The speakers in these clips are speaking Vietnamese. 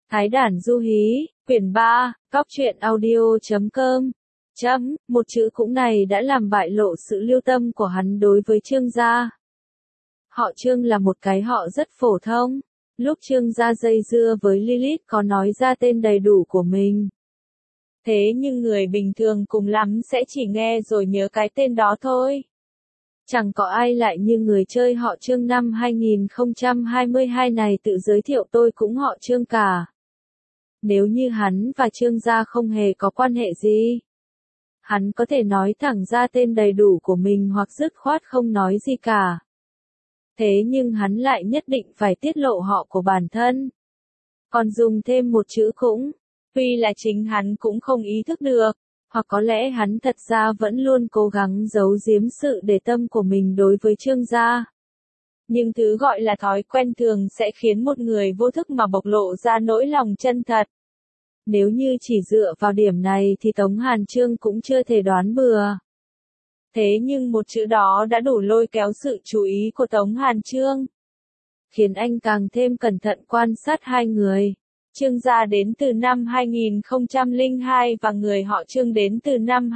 Thái Đản Du Hí, quyển 3, cóc truyện audio.com. Một chữ cũng này đã làm bại lộ sự lưu tâm của hắn đối với Trương gia. Họ Trương là một cái họ rất phổ thông. Lúc Trương gia dây dưa với Lilith có nói ra tên đầy đủ của mình. Thế nhưng người bình thường cùng lắm sẽ chỉ nghe rồi nhớ cái tên đó thôi. Chẳng có ai lại như người chơi họ Trương năm 2022 này tự giới thiệu tôi cũng họ Trương cả. Nếu như hắn và Trương gia không hề có quan hệ gì, hắn có thể nói thẳng ra tên đầy đủ của mình hoặc dứt khoát không nói gì cả. Thế nhưng hắn lại nhất định phải tiết lộ họ của bản thân. Còn dùng thêm một chữ cũng, tuy là chính hắn cũng không ý thức được, hoặc có lẽ hắn thật ra vẫn luôn cố gắng giấu giếm sự để tâm của mình đối với Trương gia. Nhưng thứ gọi là thói quen thường sẽ khiến một người vô thức mà bộc lộ ra nỗi lòng chân thật. Nếu như chỉ dựa vào điểm này thì Tống Hàn Trương cũng chưa thể đoán bừa. Thế nhưng một chữ đó đã đủ lôi kéo sự chú ý của Tống Hàn Trương, khiến anh càng thêm cẩn thận quan sát hai người. Trương gia đến từ năm 2002 và người họ Trương đến từ năm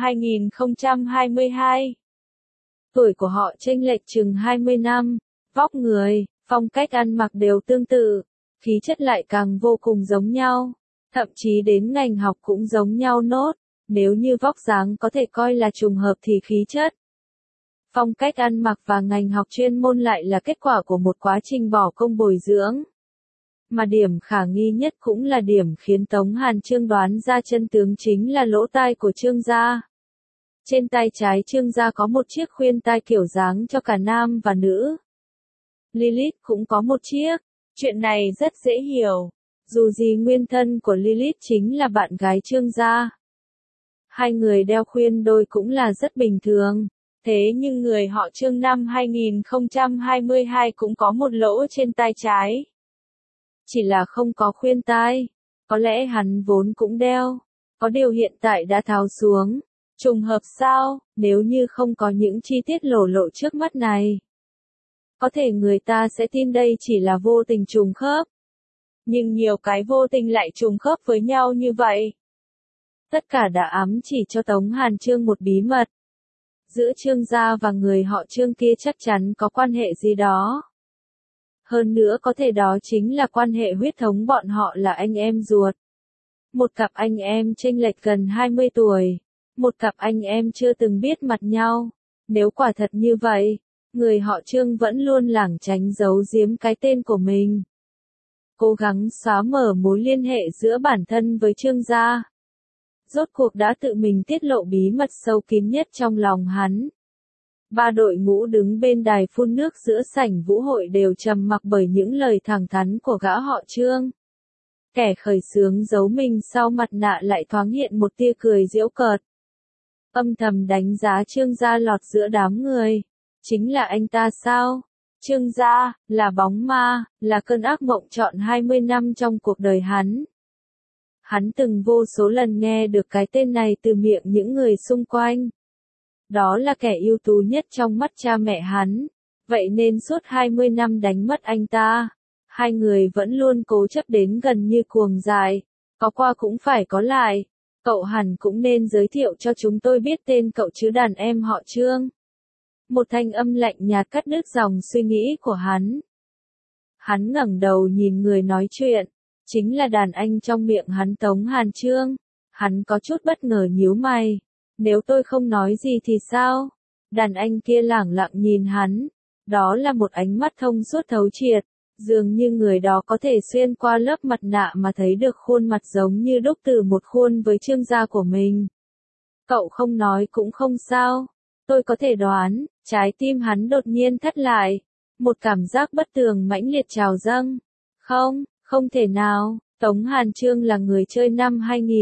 2022. Tuổi của họ chênh lệch chừng 20 năm, vóc người, phong cách ăn mặc đều tương tự, khí chất lại càng vô cùng giống nhau, thậm chí đến ngành học cũng giống nhau nốt, nếu như vóc dáng có thể coi là trùng hợp thì khí chất, phong cách ăn mặc và ngành học chuyên môn lại là kết quả của một quá trình bỏ công bồi dưỡng. Mà điểm khả nghi nhất cũng là điểm khiến Tống Hàn Trương đoán ra chân tướng chính là lỗ tai của Trương gia. Trên tay trái Trương gia có một chiếc khuyên tai kiểu dáng cho cả nam và nữ. Lilith cũng có một chiếc. Chuyện này rất dễ hiểu. Dù gì nguyên thân của Lilith chính là bạn gái Trương gia. Hai người đeo khuyên đôi cũng là rất bình thường. Thế nhưng người họ Trương năm 2022 cũng có một lỗ trên tai trái. Chỉ là không có khuyên tai. Có lẽ hắn vốn cũng đeo. Có điều hiện tại đã tháo xuống. Trùng hợp sao, nếu như không có những chi tiết lộ lộ trước mắt này. Có thể người ta sẽ tin đây chỉ là vô tình trùng khớp. Nhưng nhiều cái vô tình lại trùng khớp với nhau như vậy. Tất cả đã ám chỉ cho Tống Hàn Trương một bí mật. Giữa Trương gia và người họ Trương kia chắc chắn có quan hệ gì đó. Hơn nữa có thể đó chính là quan hệ huyết thống bọn họ là anh em ruột. Một cặp anh em chênh lệch gần 20 tuổi. Một cặp anh em chưa từng biết mặt nhau. Nếu quả thật như vậy, người họ Trương vẫn luôn lảng tránh giấu giếm cái tên của mình. Cố gắng xóa mở mối liên hệ giữa bản thân với Trương gia. Rốt cuộc đã tự mình tiết lộ bí mật sâu kín nhất trong lòng hắn. Ba đội ngũ đứng bên đài phun nước giữa sảnh vũ hội đều trầm mặc bởi những lời thẳng thắn của gã họ Trương. Kẻ khởi xướng giấu mình sau mặt nạ lại thoáng hiện một tia cười giễu cợt. Âm thầm đánh giá Trương gia lọt giữa đám người. Chính là anh ta sao? Trương gia, là bóng ma, là cơn ác mộng trọn 20 năm trong cuộc đời hắn. Hắn từng vô số lần nghe được cái tên này từ miệng những người xung quanh. Đó là kẻ ưu tú nhất trong mắt cha mẹ hắn. Vậy nên suốt 20 năm đánh mất anh ta, hai người vẫn luôn cố chấp đến gần như cuồng dại. Có qua cũng phải có lại. Cậu hẳn cũng nên giới thiệu cho chúng tôi biết tên cậu chứ đàn em họ Trương. Một thanh âm lạnh nhạt cắt đứt dòng suy nghĩ của hắn. Hắn ngẩng đầu nhìn người nói chuyện. Chính là đàn anh trong miệng hắn Tống Hàn Trương. Hắn có chút bất ngờ nhíu mày. Nếu tôi không nói gì thì sao? Đàn anh kia lẳng lặng nhìn hắn. Đó là một ánh mắt thông suốt thấu triệt. Dường như người đó có thể xuyên qua lớp mặt nạ mà thấy được khuôn mặt giống như đúc từ một khuôn với Trương gia của mình. Cậu không nói cũng không sao. Tôi có thể đoán, trái tim hắn đột nhiên thắt lại. Một cảm giác bất tường mãnh liệt trào dâng. Không, không thể nào, Tống Hàn Trương là người chơi năm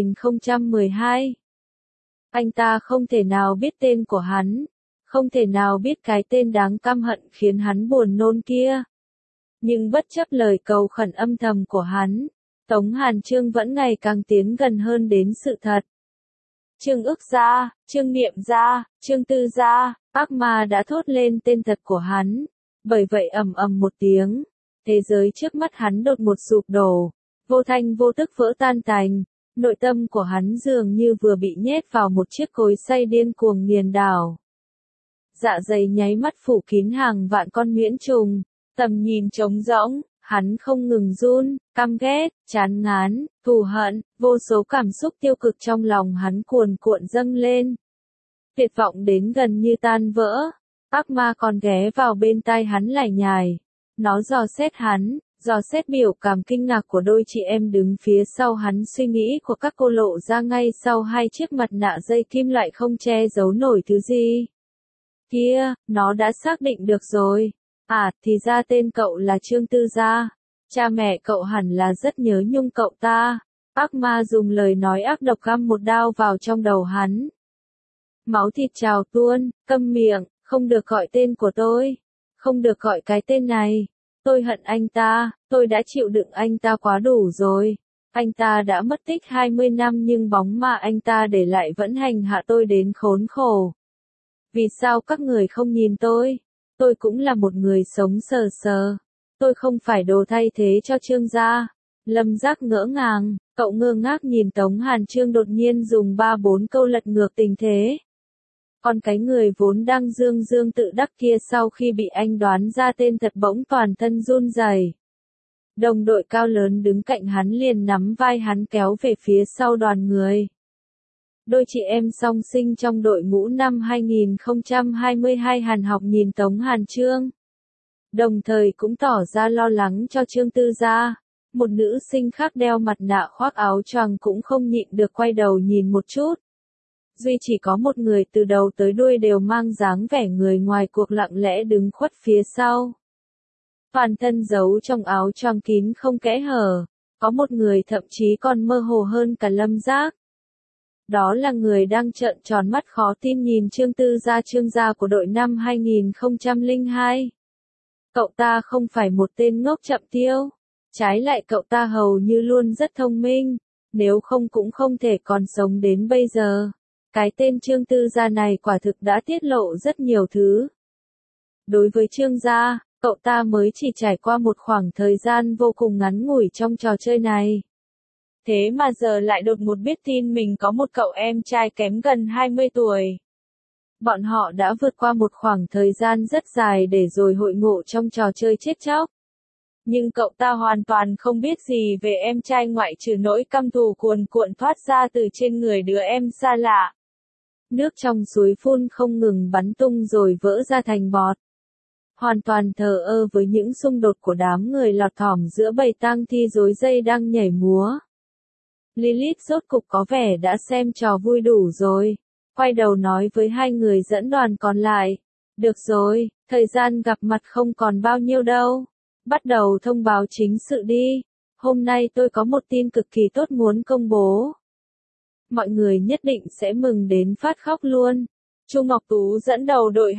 2012. Anh ta không thể nào biết tên của hắn. Không thể nào biết cái tên đáng căm hận khiến hắn buồn nôn kia. Nhưng bất chấp lời cầu khẩn âm thầm của hắn, Tống Hàn Trương vẫn ngày càng tiến gần hơn đến sự thật. Trương Ức gia, Trương Niệm gia, Trương Tư gia, ác ma đã thốt lên tên thật của hắn. Bởi vậy ầm ầm một tiếng, thế giới trước mắt hắn đột ngột sụp đổ. vô thanh vô tức vỡ tan tành. Nội tâm của hắn dường như vừa bị nhét vào một chiếc cối xay điên cuồng nghiền đảo. Dạ dày nháy mắt phủ kín hàng vạn con miễn trùng, tầm nhìn trống rỗng, hắn không ngừng run, căm ghét, chán ngán, thù hận, vô số cảm xúc tiêu cực trong lòng hắn cuồn cuộn dâng lên. Tuyệt vọng đến gần như tan vỡ, ác ma còn ghé vào bên tai hắn lải nhải. Nó dò xét biểu cảm kinh ngạc của đôi chị em đứng phía sau hắn, suy nghĩ của các cô lộ ra ngay sau hai chiếc mặt nạ dây kim loại không che giấu nổi thứ gì. Kia, nó đã xác định được rồi. À, thì ra tên cậu là Trương Tư Gia. Cha mẹ cậu hẳn là rất nhớ nhung cậu ta. Ác ma dùng lời nói ác độc găm một đao vào trong đầu hắn. Máu thịt trào tuôn, câm miệng, không được gọi tên của tôi. Không được gọi cái tên này. Tôi hận anh ta, tôi đã chịu đựng anh ta quá đủ rồi. Anh ta đã mất tích 20 năm nhưng bóng ma anh ta để lại vẫn hành hạ tôi đến khốn khổ. Vì sao các người không nhìn tôi? Tôi cũng là một người sống sờ sờ. Tôi không phải đồ thay thế cho Trương gia. Lâm Giác ngỡ ngàng, cậu ngơ ngác nhìn Tống Hàn Trương đột nhiên dùng 3-4 câu lật ngược tình thế. Còn cái người vốn đang dương dương tự đắc kia sau khi bị anh đoán ra tên thật bỗng toàn thân run rẩy. Đồng đội cao lớn đứng cạnh hắn liền nắm vai hắn kéo về phía sau đoàn người. Đôi chị em song sinh trong đội ngũ năm 2022 Hàn Học nhìn Tống Hàn Trương. Đồng thời cũng tỏ ra lo lắng cho Trương Tư Gia. Một nữ sinh khác đeo mặt nạ khoác áo choàng cũng không nhịn được quay đầu nhìn một chút. Duy chỉ có một người từ đầu tới đuôi đều mang dáng vẻ người ngoài cuộc lặng lẽ đứng khuất phía sau. Toàn thân giấu trong áo choàng kín không kẽ hở, có một người thậm chí còn mơ hồ hơn cả Lâm Giác. Đó là người đang trợn tròn mắt khó tin nhìn Trương gia của đội năm 2002. Cậu ta không phải một tên ngốc chậm tiêu, trái lại cậu ta hầu như luôn rất thông minh, nếu không cũng không thể còn sống đến bây giờ. Cái tên Trương Tư Gia này quả thực đã tiết lộ rất nhiều thứ. Đối với Trương gia, cậu ta mới chỉ trải qua một khoảng thời gian vô cùng ngắn ngủi trong trò chơi này. Thế mà giờ lại đột ngột biết tin mình có một cậu em trai kém gần 20 tuổi. Bọn họ đã vượt qua một khoảng thời gian rất dài để rồi hội ngộ trong trò chơi chết chóc. Nhưng cậu ta hoàn toàn không biết gì về em trai ngoại trừ nỗi căm thù cuồn cuộn thoát ra từ trên người đứa em xa lạ. Nước trong suối phun không ngừng bắn tung rồi vỡ ra thành bọt. Hoàn toàn thờ ơ với những xung đột của đám người lọt thỏm giữa bầy tang thi rối ray đang nhảy múa. Lilith rốt cục có vẻ đã xem trò vui đủ rồi. Quay đầu nói với hai người dẫn đoàn còn lại. Được rồi, thời gian gặp mặt không còn bao nhiêu đâu. Bắt đầu thông báo chính sự đi. Hôm nay tôi có một tin cực kỳ tốt muốn công bố. Mọi người nhất định sẽ mừng đến phát khóc luôn. Chu Ngọc Tú dẫn đầu đội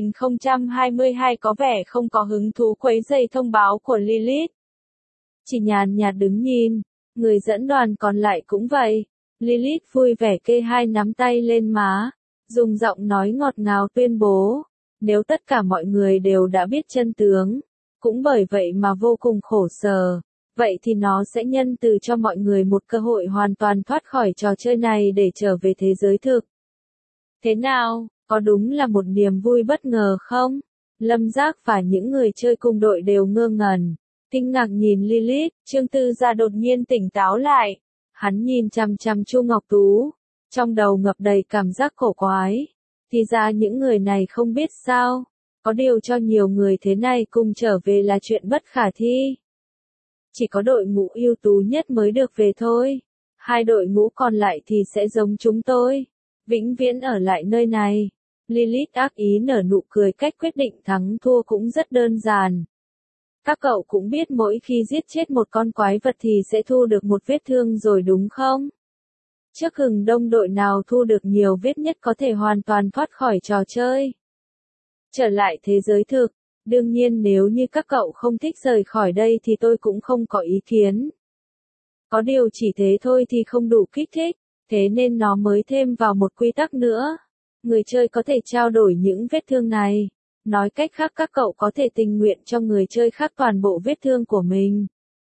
2022 có vẻ không có hứng thú quấy rầy thông báo của Lilith. Chỉ nhàn nhạt đứng nhìn, người dẫn đoàn còn lại cũng vậy. Lilith vui vẻ kê hai nắm tay lên má, dùng giọng nói ngọt ngào tuyên bố, nếu tất cả mọi người đều đã biết chân tướng, cũng bởi vậy mà vô cùng khổ sở, vậy thì nó sẽ nhân từ cho mọi người một cơ hội hoàn toàn thoát khỏi trò chơi này để trở về thế giới thực. Thế nào, có đúng là một niềm vui bất ngờ không? Lâm Giác và những người chơi cùng đội đều ngơ ngẩn, kinh ngạc nhìn Lilith. Trương Tư Gia đột nhiên tỉnh táo lại. Hắn nhìn chằm chằm Chu Ngọc Tú, trong đầu ngập đầy cảm giác cổ quái. Thì ra những người này không biết sao, có điều cho nhiều người thế này cùng trở về là chuyện bất khả thi. Chỉ có đội ngũ ưu tú nhất mới được về thôi. Hai đội ngũ còn lại thì sẽ giống chúng tôi, vĩnh viễn ở lại nơi này. Lilith ác ý nở nụ cười, cách quyết định thắng thua cũng rất đơn giản. Các cậu cũng biết mỗi khi giết chết một con quái vật thì sẽ thu được một vết thương rồi đúng không? Trước hừng đông đội nào thu được nhiều vết nhất có thể hoàn toàn thoát khỏi trò chơi. Trở lại thế giới thực, đương nhiên nếu như các cậu không thích rời khỏi đây thì tôi cũng không có ý kiến. Có điều chỉ thế thôi thì không đủ kích thích, thế nên nó mới thêm vào một quy tắc nữa. Người chơi có thể trao đổi những vết thương này. Nói cách khác các cậu có thể tình nguyện cho người chơi khác toàn bộ vết thương của mình.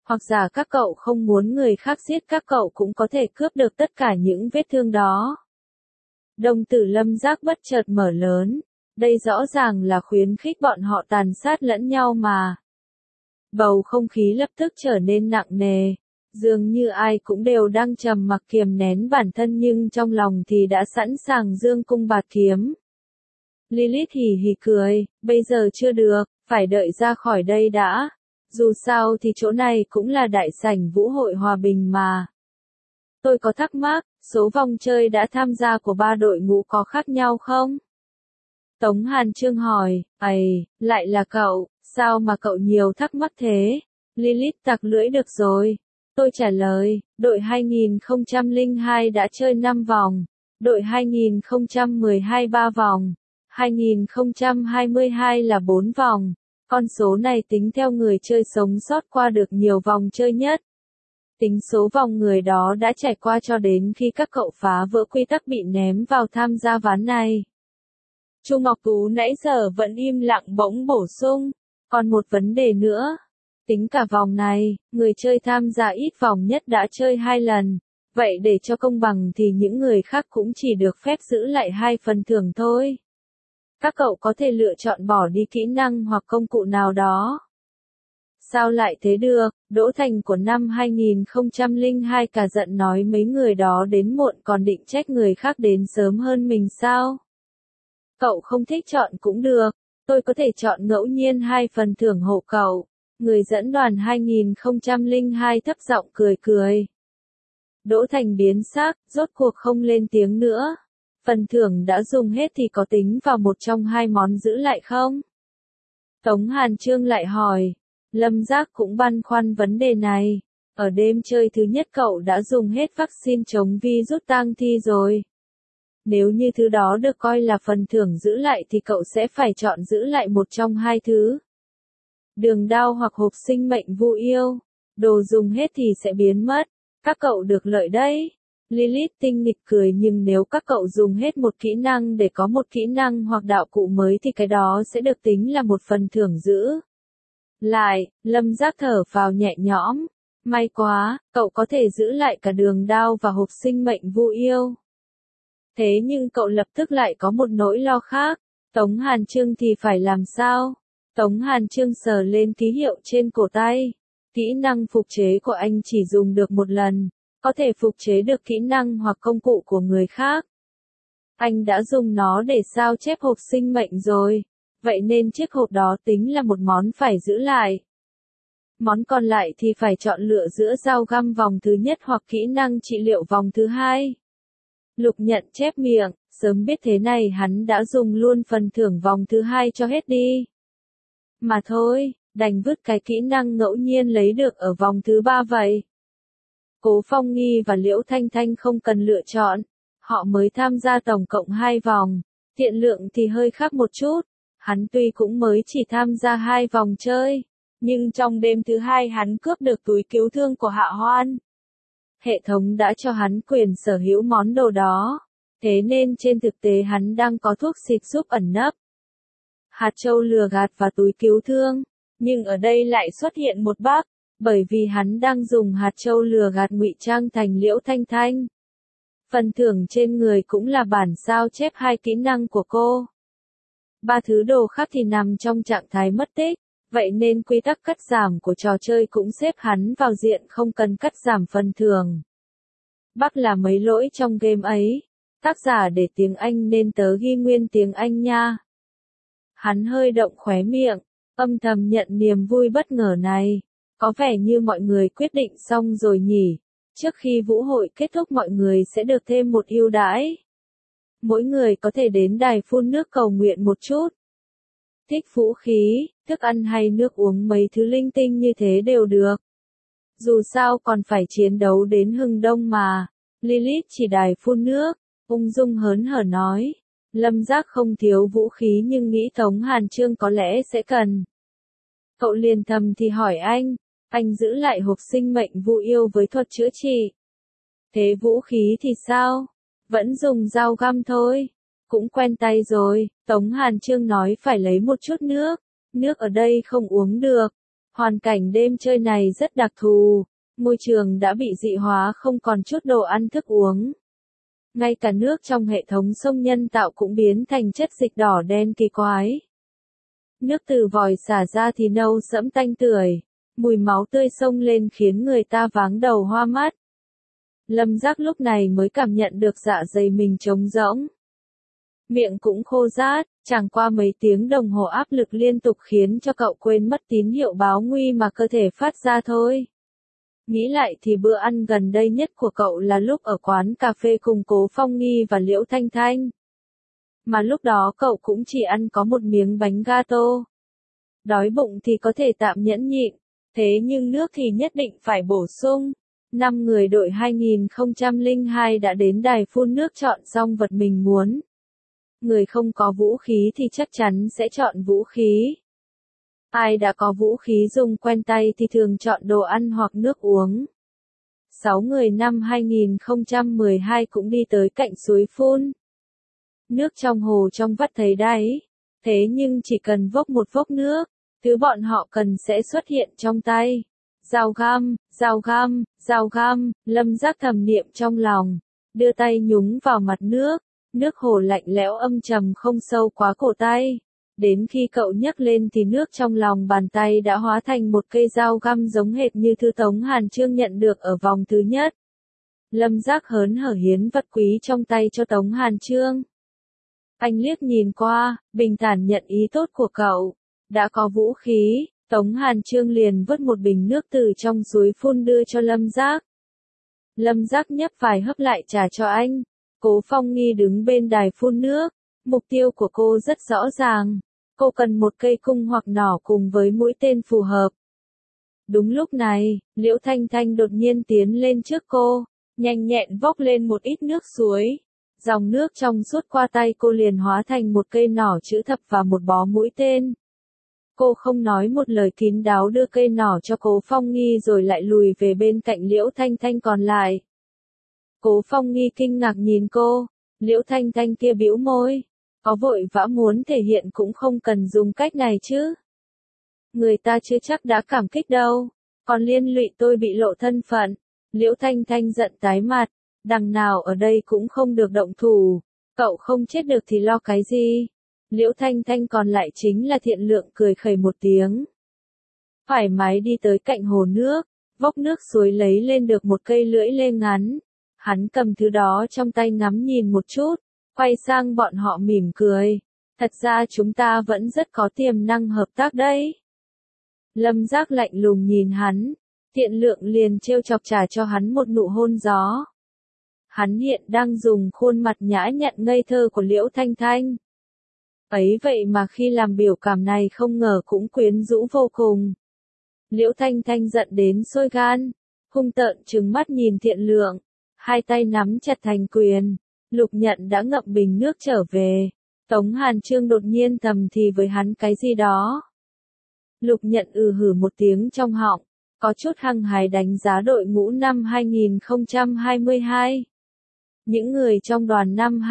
Hoặc giả các cậu không muốn người khác giết các cậu cũng có thể cướp được tất cả những vết thương đó. Đồng tử Lâm Giác bất chợt mở lớn, đây rõ ràng là khuyến khích bọn họ tàn sát lẫn nhau mà. Bầu không khí lập tức trở nên nặng nề, dường như ai cũng đều đang trầm mặc kiềm nén bản thân nhưng trong lòng thì đã sẵn sàng giương cung bạt kiếm. Lilith hì hì cười, bây giờ chưa được, phải đợi ra khỏi đây đã. Dù sao thì chỗ này cũng là đại sảnh vũ hội hòa bình mà. Tôi có thắc mắc, số vòng chơi đã tham gia của 3 đội ngũ có khác nhau không? Tống Hàn Chương hỏi, lại là cậu, sao mà cậu nhiều thắc mắc thế? Lilith tặc lưỡi được rồi. Tôi trả lời, đội 2002 đã chơi 5 vòng, đội 2012 3 vòng, 2022 là 4 vòng. Con số này tính theo người chơi sống sót qua được nhiều vòng chơi nhất. Tính số vòng người đó đã trải qua cho đến khi các cậu phá vỡ quy tắc bị ném vào tham gia ván này. Chu Ngọc Tú nãy giờ vẫn im lặng bỗng bổ sung. Còn một vấn đề nữa. Tính cả vòng này, người chơi tham gia ít vòng nhất đã chơi 2 lần. Vậy để cho công bằng thì những người khác cũng chỉ được phép giữ lại 2 phần thưởng thôi. Các cậu có thể lựa chọn bỏ đi kỹ năng hoặc công cụ nào đó. Sao lại thế được, Đỗ Thành của năm 2002 cả giận nói mấy người đó đến muộn còn định trách người khác đến sớm hơn mình sao? Cậu không thích chọn cũng được, tôi có thể chọn ngẫu nhiên 2 phần thưởng hộ cậu. Người dẫn đoàn 2002 thấp giọng cười cười. Đỗ Thành biến sắc, rốt cuộc không lên tiếng nữa. Phần thưởng đã dùng hết thì có tính vào một trong 2 món giữ lại không? Tống Hàn Chương lại hỏi. Lâm Giác cũng băn khoăn vấn đề này. Ở đêm chơi thứ nhất cậu đã dùng hết vaccine chống virus tang thi rồi. Nếu như thứ đó được coi là phần thưởng giữ lại thì cậu sẽ phải chọn giữ lại một trong 2 thứ. Đường đao hoặc hộp sinh mệnh vu yêu. Đồ dùng hết thì sẽ biến mất. Các cậu được lợi đấy. Lilith tinh nghịch cười nhưng nếu các cậu dùng hết một kỹ năng để có một kỹ năng hoặc đạo cụ mới thì cái đó sẽ được tính là một phần thưởng giữ. Lại, Lâm Giác thở phào nhẹ nhõm. May quá, cậu có thể giữ lại cả đường đao và hộp sinh mệnh vu yêu. Thế nhưng cậu lập tức lại có một nỗi lo khác. Tống Hàn Chương thì phải làm sao? Tống Hàn Chương sờ lên ký hiệu trên cổ tay. Kỹ năng phục chế của anh chỉ dùng được một lần. Có thể phục chế được kỹ năng hoặc công cụ của người khác. Anh đã dùng nó để sao chép hộp sinh mệnh rồi. Vậy nên chiếc hộp đó tính là một món phải giữ lại. Món còn lại thì phải chọn lựa giữa dao găm vòng thứ nhất hoặc kỹ năng trị liệu vòng thứ 2. Lục Nhận chép miệng, sớm biết thế này hắn đã dùng luôn phần thưởng vòng thứ 2 cho hết đi. Mà thôi, đành vứt cái kỹ năng ngẫu nhiên lấy được ở vòng thứ 3 vậy. Cố Phong Nghi và Liễu Thanh Thanh không cần lựa chọn, họ mới tham gia tổng cộng 2 vòng, tiện lượng thì hơi khác một chút. Hắn tuy cũng mới chỉ tham gia 2 vòng chơi, nhưng trong đêm thứ 2 hắn cướp được túi cứu thương của Hạ Hoan. Hệ thống đã cho hắn quyền sở hữu món đồ đó, thế nên trên thực tế hắn đang có thuốc xịt giúp ẩn nấp. Hạt châu lừa gạt và túi cứu thương, nhưng ở đây lại xuất hiện một bug, bởi vì hắn đang dùng hạt châu lừa gạt ngụy trang thành Liễu Thanh Thanh. Phần thưởng trên người cũng là bản sao chép 2 kỹ năng của cô. 3 thứ đồ khác thì nằm trong trạng thái mất tích, vậy nên quy tắc cắt giảm của trò chơi cũng xếp hắn vào diện không cần cắt giảm phần thưởng. Bác là mấy lỗi trong game ấy, tác giả để tiếng Anh nên tớ ghi nguyên tiếng Anh nha. Hắn hơi động khóe miệng, âm thầm nhận niềm vui bất ngờ này, có vẻ như mọi người quyết định xong rồi nhỉ, trước khi vũ hội kết thúc mọi người sẽ được thêm một ưu đãi. Mỗi người có thể đến đài phun nước cầu nguyện một chút. Thích vũ khí, thức ăn hay nước uống mấy thứ linh tinh như thế đều được. Dù sao còn phải chiến đấu đến hừng đông mà. Lilith chỉ đài phun nước, ung dung hớn hở nói. Lâm Giác không thiếu vũ khí nhưng nghĩ Tống Hàn Chương có lẽ sẽ cần. Cậu liền thầm thì hỏi anh giữ lại hộp sinh mệnh vu yêu với thuật chữa trị. Thế vũ khí thì sao? Vẫn dùng dao găm thôi. Cũng quen tay rồi, Tống Hàn Chương nói phải lấy một chút nước. Nước ở đây không uống được. Hoàn cảnh đêm chơi này rất đặc thù, môi trường đã bị dị hóa không còn chút đồ ăn thức uống. Ngay cả nước trong hệ thống sông nhân tạo cũng biến thành chất dịch đỏ đen kỳ quái. Nước từ vòi xả ra thì nâu sẫm tanh tưởi, mùi máu tươi xông lên khiến người ta váng đầu hoa mắt. Lâm Giác lúc này mới cảm nhận được dạ dày mình trống rỗng. Miệng cũng khô rát, chẳng qua mấy tiếng đồng hồ áp lực liên tục khiến cho cậu quên mất tín hiệu báo nguy mà cơ thể phát ra thôi. Nghĩ lại thì bữa ăn gần đây nhất của cậu là lúc ở quán cà phê cùng Cố Phong Nghi và Liễu Thanh Thanh. Mà lúc đó cậu cũng chỉ ăn có một miếng bánh gato. Đói bụng thì có thể tạm nhẫn nhịn, thế nhưng nước thì nhất định phải bổ sung. 5 người đội 2002 đã đến đài phun nước chọn xong vật mình muốn. Người không có vũ khí thì chắc chắn sẽ chọn vũ khí. Ai đã có vũ khí dùng quen tay thì thường chọn đồ ăn hoặc nước uống. 6 người năm 2012 cũng đi tới cạnh suối phun. Nước trong hồ trong vắt thấy đáy. Thế nhưng chỉ cần vốc một vốc nước, thứ bọn họ cần sẽ xuất hiện trong tay. Dao găm, dao găm, dao găm, Lâm Giác thầm niệm trong lòng. Đưa tay nhúng vào mặt nước. Nước hồ lạnh lẽo âm trầm không sâu quá cổ tay. Đến khi cậu nhấc lên thì nước trong lòng bàn tay đã hóa thành một cây dao găm giống hệt như thứ Tống Hàn Chương nhận được ở vòng thứ nhất. Lâm Giác hớn hở hiến vật quý trong tay cho Tống Hàn Chương. Anh liếc nhìn qua, bình thản nhận ý tốt của cậu. Đã có vũ khí, Tống Hàn Chương liền vớt một bình nước từ trong suối phun đưa cho Lâm Giác. Lâm Giác nhấp vài hớp lại trả cho anh. Cố Phong Nghi đứng bên đài phun nước. Mục tiêu của cô rất rõ ràng. Cô cần một cây cung hoặc nỏ cùng với mũi tên phù hợp. Đúng lúc này, Liễu Thanh Thanh đột nhiên tiến lên trước cô, nhanh nhẹn vốc lên một ít nước suối. Dòng nước trong suốt qua tay cô liền hóa thành một cây nỏ chữ thập và một bó mũi tên. Cô không nói một lời kín đáo đưa cây nỏ cho Cố Phong Nghi rồi lại lùi về bên cạnh Liễu Thanh Thanh còn lại. Cố Phong Nghi kinh ngạc nhìn cô, Liễu Thanh Thanh kia bĩu môi. Có vội vã muốn thể hiện cũng không cần dùng cách này chứ. Người ta chưa chắc đã cảm kích đâu, còn liên lụy tôi bị lộ thân phận. Liễu Thanh Thanh giận tái mặt, đằng nào ở đây cũng không được động thủ, cậu không chết được thì lo cái gì. Liễu Thanh Thanh còn lại chính là thiện lượng cười khẩy một tiếng. Thoải mái đi tới cạnh hồ nước, vốc nước suối lấy lên được một cây lưỡi lê ngắn. Hắn cầm thứ đó trong tay ngắm nhìn một chút. Quay sang bọn họ mỉm cười. Thật ra chúng ta vẫn rất có tiềm năng hợp tác đấy. Lâm Giác lạnh lùng nhìn hắn. Thiện lượng liền trêu chọc trả cho hắn một nụ hôn gió. Hắn hiện đang dùng khuôn mặt nhã nhặn ngây thơ của Liễu Thanh Thanh. Ấy vậy mà khi làm biểu cảm này không ngờ cũng quyến rũ vô cùng. Liễu Thanh Thanh giận đến sôi gan. Hung tợn trừng mắt nhìn Thiện lượng. Hai tay nắm chặt thành quyền. Lục Nhận đã ngậm bình nước trở về. Tống Hàn Chương đột nhiên thầm thì với hắn cái gì đó. Lục Nhận hử một tiếng trong họng, có chút hăng hái đánh giá đội ngũ năm 2022. Những người trong đoàn năm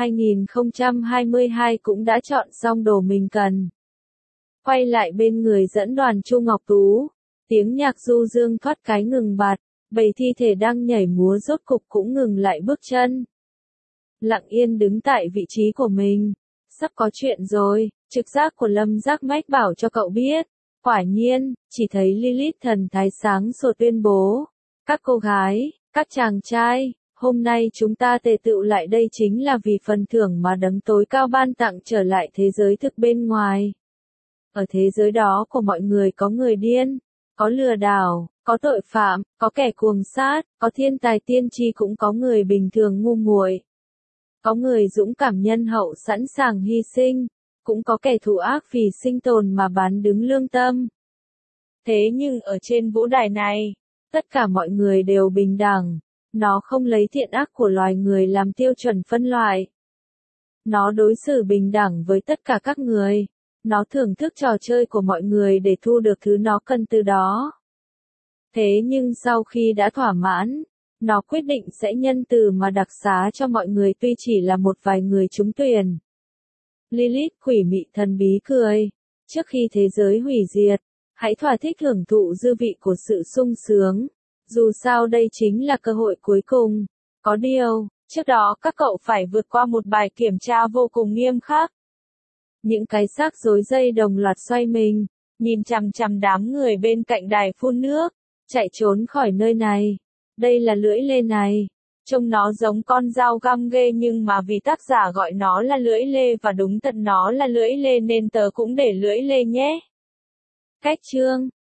2022 cũng đã chọn xong đồ mình cần. Quay lại bên người dẫn đoàn Chu Ngọc Tú, tiếng nhạc du dương thoát cái ngừng bặt, bầy thi thể đang nhảy múa rốt cục cũng ngừng lại bước chân. Lặng yên đứng tại vị trí của mình. Sắp có chuyện rồi, trực giác của Lâm Giác mách bảo cho cậu biết. Quả nhiên, chỉ thấy Lilith thần thái sáng sủa tuyên bố. Các cô gái, các chàng trai, hôm nay chúng ta tề tựu lại đây chính là vì phần thưởng mà đấng tối cao ban tặng trở lại thế giới thực bên ngoài. Ở thế giới đó của mọi người có người điên, có lừa đảo, có tội phạm, có kẻ cuồng sát, có thiên tài tiên tri cũng có người bình thường ngu muội. Có người dũng cảm nhân hậu sẵn sàng hy sinh, cũng có kẻ thù ác vì sinh tồn mà bán đứng lương tâm. Thế nhưng ở trên vũ đài này, tất cả mọi người đều bình đẳng. Nó không lấy thiện ác của loài người làm tiêu chuẩn phân loại. Nó đối xử bình đẳng với tất cả các người. Nó thưởng thức trò chơi của mọi người để thu được thứ nó cần từ đó. Thế nhưng sau khi đã thỏa mãn, nó quyết định sẽ nhân từ mà đặc xá cho mọi người tuy chỉ là một vài người trúng tuyển. Lilith quỷ mị thần bí cười. Trước khi thế giới hủy diệt, Hãy thỏa thích hưởng thụ dư vị của sự sung sướng. Dù sao đây chính là cơ hội cuối cùng. Có điều, trước đó các cậu phải vượt qua một bài kiểm tra vô cùng nghiêm khắc. Những cái xác rối dây đồng loạt xoay mình, nhìn chằm chằm đám người bên cạnh đài phun nước, chạy trốn khỏi nơi này. Đây là lưỡi lê này. Trông nó giống con dao găm ghê nhưng mà vì tác giả gọi nó là lưỡi lê và đúng thật nó là lưỡi lê nên tớ cũng để lưỡi lê nhé. Cách chương